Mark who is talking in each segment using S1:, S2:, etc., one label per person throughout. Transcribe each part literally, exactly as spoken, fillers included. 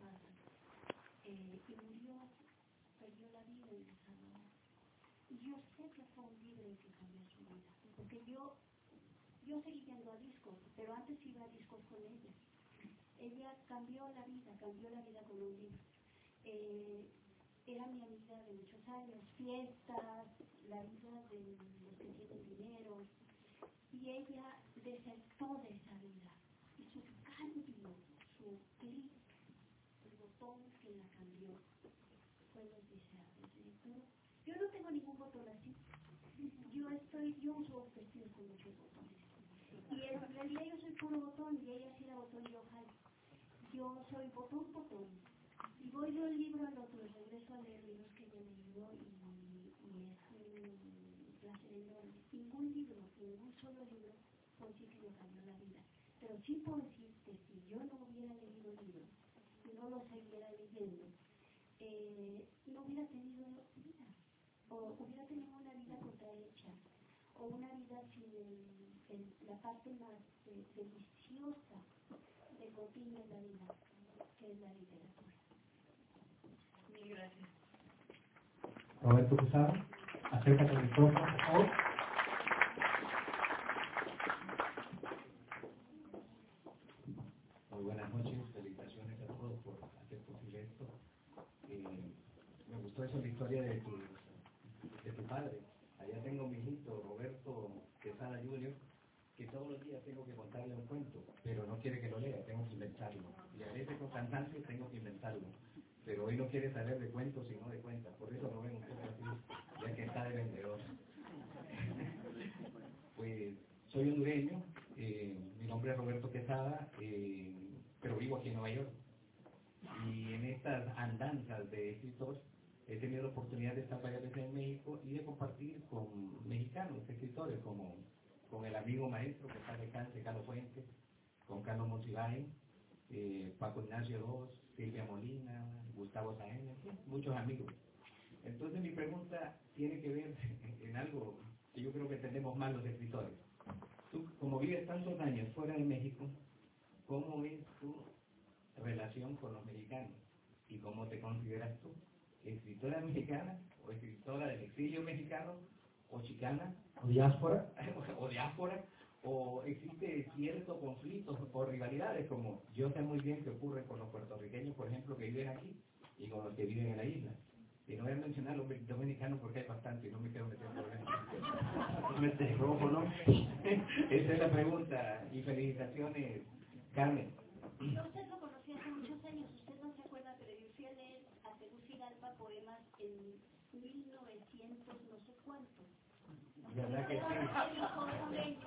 S1: pasa. Eh, y murió, perdió la vida en El Salvador. Y yo sé que fue un libro el que cambió su vida, porque yo, yo seguí yendo a discos, pero antes iba a discos con ella. Ella cambió la vida, cambió la vida con un libro. Eh, era mi amiga de muchos años, fiestas, la vida de los que tienen dinero, y ella desertó de esa vida. Y su cambio, su clic, el botón que la cambió, fue los deseables. Yo no tengo ningún botón así. Yo estoy, yo uso vestidos con muchos botones. Y en realidad yo soy puro botón, y ella sí era botón y ojalá. Yo soy botón, botón. Y voy de un libro al otro, regreso a leer libros que yo he leído y, y es un placer enorme. Ningún libro, ningún solo libro, puedo decir que me cambió la vida. Pero sí puedo decir que si yo no hubiera leído libros y no los siguiera leyendo, eh, no hubiera tenido vida. O hubiera tenido una vida contrahecha. O una vida sin el, el, la parte más eh, deliciosa de continuo en la vida, que es la literatura. Mil gracias.
S2: Roberto Quesada, acércate al micrófono, por favor.
S3: Muy buenas noches, felicitaciones a todos por hacer posible esto. Eh, me gustó eso, la historia de tu, de tu padre. Allá tengo mi hijito, Roberto Quesada junior, que todos los días tengo que contarle un cuento, pero no quiere que lo lea, tengo que inventarlo. Y a veces con cansancio tengo que inventarlo. Pero hoy no quiere saber de cuentos sino de cuentas, por eso lo ven un poco así, ya que está de vendedor. Pues soy hondureño, eh, mi nombre es Roberto Quesada, eh, pero vivo aquí en Nueva York. Y en estas andanzas de escritor he tenido la oportunidad de estar varias veces en México y de compartir con mexicanos, escritores, como con el amigo maestro que está de Cáncer, Carlos Fuentes, con Carlos Monsiváis, eh, Paco Ignacio Ross, Silvia Molina, Gustavo Sáenz, muchos amigos. Entonces mi pregunta tiene que ver en algo que yo creo que entendemos mal los escritores. Tú, como vives tantos años fuera de México, ¿cómo es tu relación con los mexicanos? ¿Y cómo te consideras tú? ¿Escritora mexicana o escritora del exilio mexicano o chicana?
S2: ¿O diáspora?
S3: ¿O diáspora? ¿O existe cierto conflicto o rivalidades, como yo sé muy bien que ocurre con los puertorriqueños, por ejemplo, que viven aquí y con los que viven en la isla? Y no voy a mencionar los dominicanos porque hay bastante y no me quiero meter en problemas. Me te robo, ¿no? Esa es la pregunta. Y felicitaciones, Carmen.
S1: Yo a usted lo conocí hace muchos años, usted no se acuerda, pero yo fui a leer a Tegucigalpa poemas en mil novecientos no sé cuánto.
S3: ¿Verdad que sí?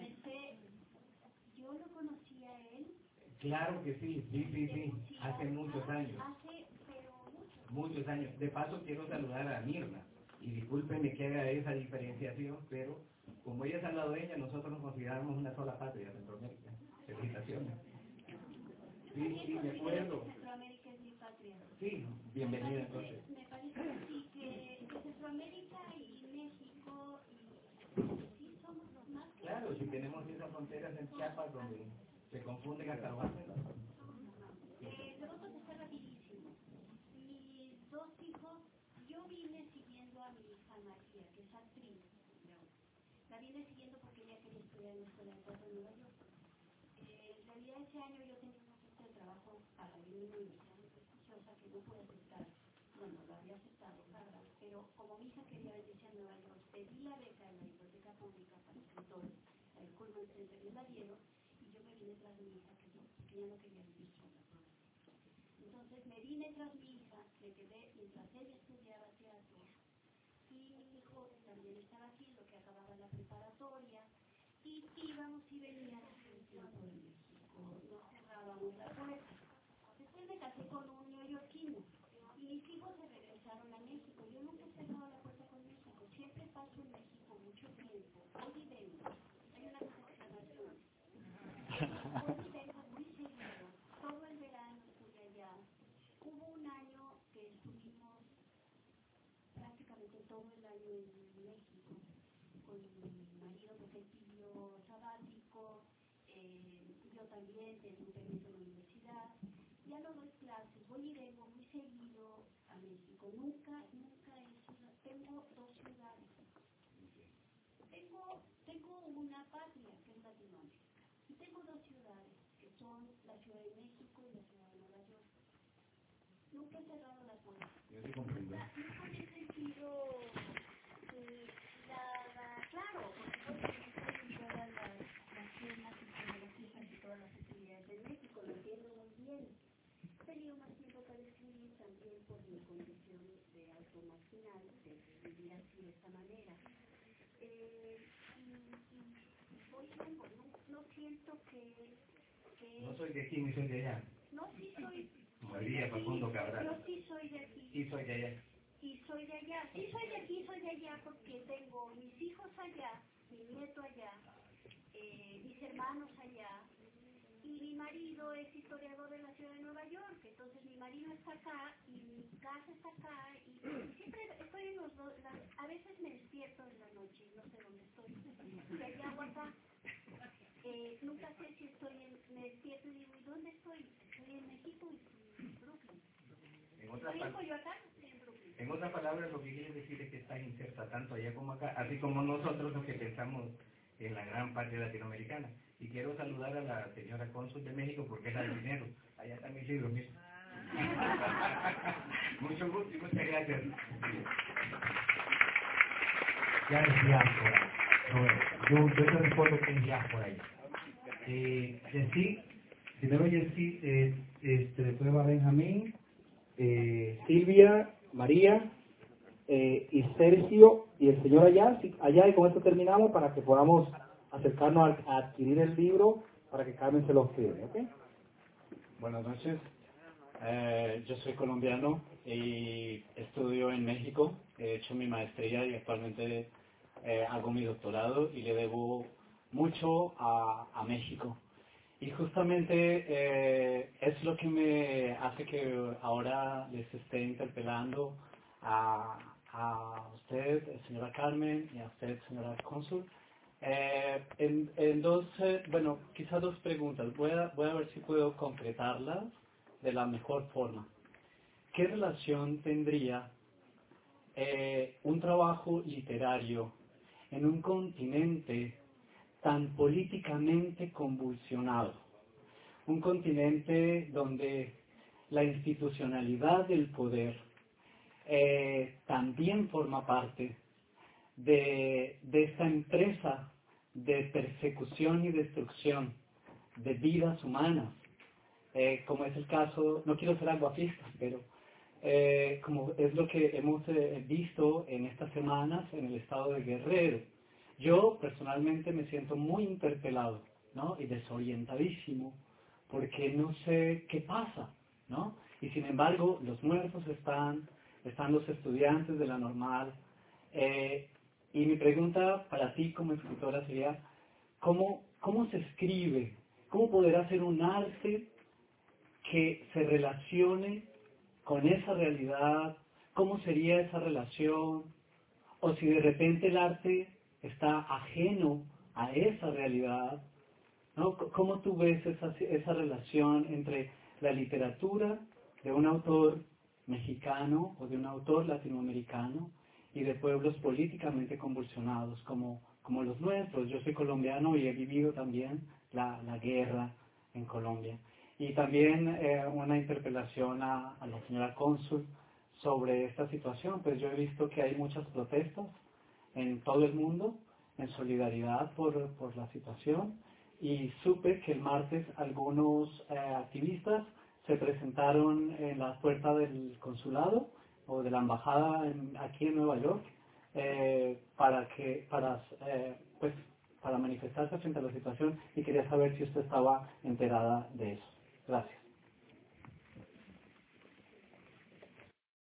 S1: Yo lo conocí a él.
S3: Claro que sí, sí, sí, sí, hace muchos años.
S1: Hace, pero muchos.
S3: Muchos años. De paso quiero saludar a Mirna, y discúlpenme que haga esa diferenciación, pero como ella es salvadoreña, nosotros nos consideramos una sola patria, Centroamérica. Felicitaciones. Sí, sí, de acuerdo.
S1: Centroamérica es mi patria.
S3: Sí, bienvenida entonces.
S1: Me parece que sí, que Centroamérica y México, y sí somos los más.
S3: Claro, si tenemos esas fronteras en Chiapas donde se confunden hasta los acentos.
S1: Eh, le voy a contestar rapidísimo. Mis dos hijos, yo vine siguiendo a mi hija María, que es actriz. La vine siguiendo porque ella quería estudiar en la escuela de teatro en Nueva York. Eh, en realidad ese año yo tenía una oferta de trabajo para ir a una universidad muy prestigiosa que no pude aceptar. Bueno, lo había aceptado, Harvard, pero como mi hija quería venirse a Nueva York, pedí la beca en la biblioteca pública para escritores, el Cullman Center, me la dieron, y yo me vine tras mi hija, que no, porque ella no quería vivir sola. Entonces me vine tras mi hija, me quedé mientras ella estudiaba teatro, y mi hijo también estaba aquí, lo que acababa la preparatoria, y íbamos y veníamos un tiempo de México, no cerrábamos la puerta. Después me casé con un neoyorquino, y mis hijos se regresaron a México. Yo nunca he cerrado la puerta con México, siempre paso en México mucho tiempo, hoy y vengo. Hay una cosa que se llama avión. Hoy y vengo muy seguido, todo el verano estuve allá. Hubo un año que estuvimos prácticamente todo el año en México con mi marido, porque él pidió sabático, eh, yo también tengo un permiso en la universidad, ya no doy clases, voy tengo, tengo una patria que es Latinoamérica. Y tengo dos ciudades, que son la Ciudad de México y la Ciudad de Nueva York. Nunca he cerrado la puerta.
S3: Yo sí comprendo.
S1: Nunca me he sentido eh, la, la, claro, porque estoy en todas las, las firmas y todas las cifras y todas las actividades de México, lo entiendo muy bien. He tenido más tiempo para escribir también por mi condición de automarginal, de vivir así de esta manera. Eh, y, y voy rumbo, no, no siento que, que...
S3: No soy de aquí ni soy de allá.
S1: No, sí soy...
S3: María Facundo Cabral.
S1: Yo sí soy de aquí.
S3: Sí soy de allá.
S1: Y soy de allá. Sí soy de aquí, soy de allá porque tengo mis hijos allá, mi nieto allá, eh, mis hermanos allá. Y mi marido es historiador de la ciudad de Nueva York, entonces mi marido está acá y mi casa está acá y siempre estoy en los dos, las, a veces me despierto en la noche y no sé dónde estoy, si allá o acá, eh, nunca sé si estoy en, me despierto y digo, ¿y dónde estoy? Estoy en México y estoy en Brooklyn.
S3: En otras,
S1: ¿Estoy en
S3: pal-
S1: Coyoacán? Estoy en Brooklyn.
S3: en otras palabras, lo que quiere decir es que estás inserta tanto allá como acá, así como nosotros los que pensamos en la gran patria latinoamericana. Y quiero saludar a la señora cónsul de México porque es el dinero. Allá están mis libros, mismos. Mucho gusto y muchas gracias.
S2: Ya es diáspora. Roberto. Yo, yo te recuerdo que es diáspora ahí. Eh, Jessy, primero Jessy, eh, este, después va Benjamín, eh, Silvia, María, eh, y Sergio y el señor allá, sí, allá, y con esto terminamos para que podamos acercarnos a, a adquirir el libro para que Carmen se lo firme, ¿ok?
S4: Buenas noches, eh, yo soy colombiano y estudio en México, he hecho mi maestría y actualmente eh, hago mi doctorado y le debo mucho a, a México. Y justamente eh, es lo que me hace que ahora les esté interpelando a, a usted, señora Carmen, y a usted, señora cónsul. Eh, en, en dos, eh, bueno, quizás dos preguntas. Voy a, voy a ver si puedo concretarlas de la mejor forma. ¿Qué relación tendría eh, un trabajo literario en un continente tan políticamente convulsionado? Un continente donde la institucionalidad del poder eh, también forma parte de, de esta empresa de persecución y destrucción de vidas humanas, eh, como es el caso, no quiero ser aguafista, pero eh, como es lo que hemos eh, visto en estas semanas en el estado de Guerrero. Yo personalmente me siento muy interpelado, ¿no? Y desorientadísimo, porque no sé qué pasa, ¿no? Y sin embargo, los muertos están, están los estudiantes de la normal. Eh, y mi pregunta para ti como escritora sería, ¿cómo, cómo se escribe? ¿Cómo poder hacer un arte que se relacione con esa realidad? ¿Cómo sería esa relación? O si de repente el arte está ajeno a esa realidad, ¿no? ¿Cómo tú ves esa, esa relación entre la literatura de un autor mexicano o de un autor latinoamericano y de pueblos políticamente convulsionados como, como los nuestros? Yo soy colombiano y he vivido también la, la guerra en Colombia. Y también eh, una interpelación a, a la señora cónsul sobre esta situación, pues yo he visto que hay muchas protestas en todo el mundo en solidaridad por, por la situación, y supe que el martes algunos eh, activistas se presentaron en la puerta del consulado o de la embajada en, aquí en Nueva York eh, para que para eh, pues para manifestarse frente a la situación, y quería saber si usted estaba enterada de eso. Gracias.